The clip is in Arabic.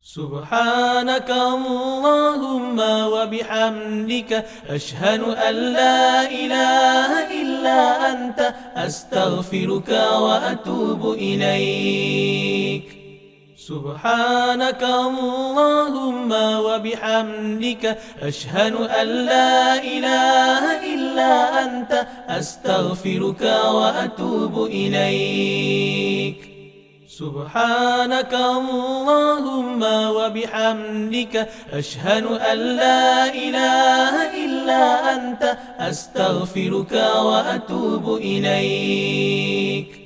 سبحانك اللهم وبحمدك أشهد أن لا إله إلا أنت أستغفرك وأتوب إليك. سبحانك اللهم وبحمدك أشهد أن لا إله إلا أنت أستغفرك وأتوب إليك. سبحانك اللهم وبحمدك أشهد أن لا إله إلا أنت أستغفرك وأتوب إليك.